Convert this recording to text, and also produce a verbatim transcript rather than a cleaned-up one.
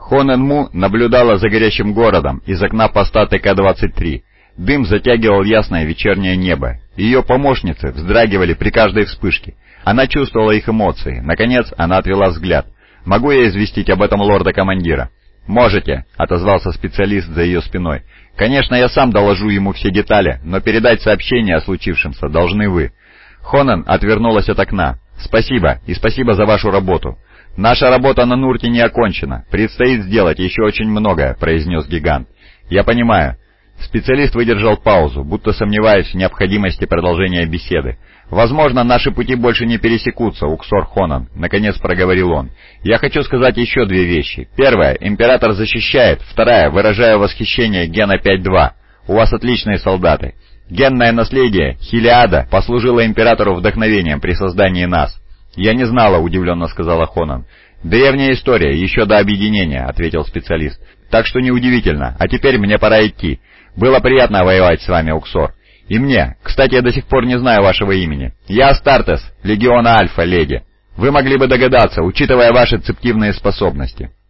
Хонен Му наблюдала за горящим городом из окна поста Т К двадцать три. Дым затягивал ясное вечернее небо. Ее помощницы вздрагивали при каждой вспышке. Она чувствовала их эмоции. Наконец, она отвела взгляд. «Могу я известить об этом лорда-командира?» «Можете», — отозвался специалист за ее спиной. «Конечно, я сам доложу ему все детали, но передать сообщение о случившемся должны вы». Хонен отвернулась от окна. «Спасибо, и спасибо за вашу работу». «Наша работа на Нурте не окончена. Предстоит сделать еще очень многое», — произнес гигант. «Я понимаю». Специалист выдержал паузу, будто сомневаясь в необходимости продолжения беседы. «Возможно, наши пути больше не пересекутся, Уксор Хонан», — наконец проговорил он. «Я хочу сказать еще две вещи. Первая — император защищает. Вторая — выражаю восхищение Гена пять два. У вас отличные солдаты. Генное наследие Хилиада послужило императору вдохновением при создании нас». «Я не знала», — удивленно сказала Хонан. «Древняя история, еще до объединения», — ответил специалист. «Так что неудивительно. А теперь мне пора идти. Было приятно воевать с вами, Уксор. И мне. Кстати, я до сих пор не знаю вашего имени. Я Астартес, легиона Альфа, леди. Вы могли бы догадаться, учитывая ваши цептивные способности».